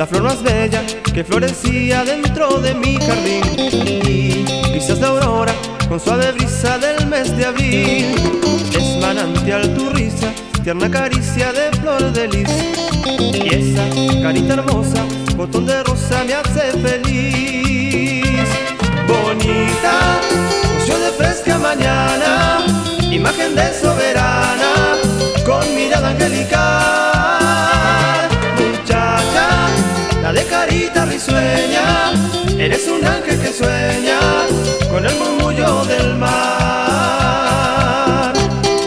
la flor más bella que florecía dentro de mi jardín. Y quizás la aurora con suave brisa del mes de abril. Es manantial tu risa, tierna caricia de flor de lis. Y esa carita hermosa, botón de rosa me hace feliz. Bonita, rocío de fresca mañana, imagen de soberana, con mirada angelical. Muchacha, la de carita risueña, eres un ángel que sueña con el murmullo del mar.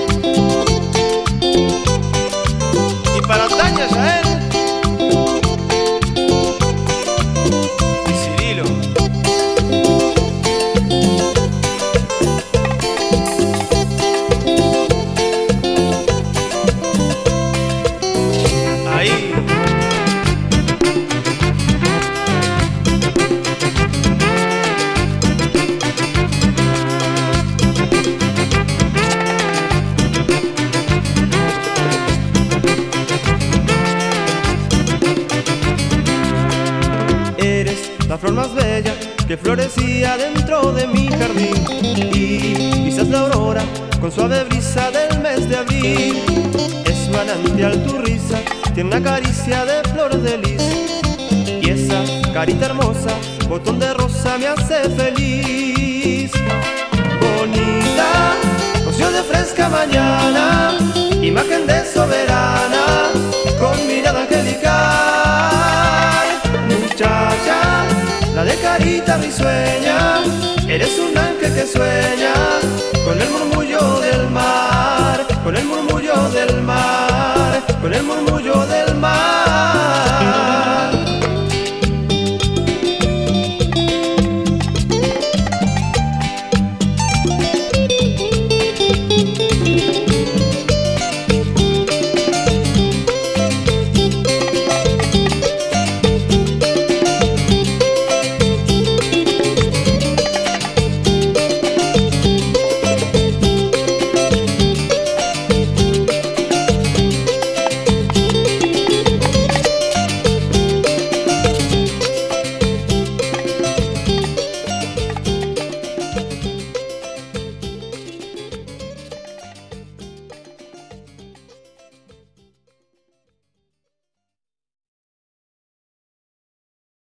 Y para Tania Yael y Cirilo. Ahí. Eres la flor más bella que florecía dentro de mi jardín. Y quizás la aurora con suave brisa del mes de abril. Es manantial tu risa, tiene una caricia de flor de lis. Y esa carita hermosa, botón de rosa me hace feliz. Bonita, rocío de fresca mañana, imagen de soberana, con mirada angelical. Muchacha, la de carita risueña, eres un ángel que sueña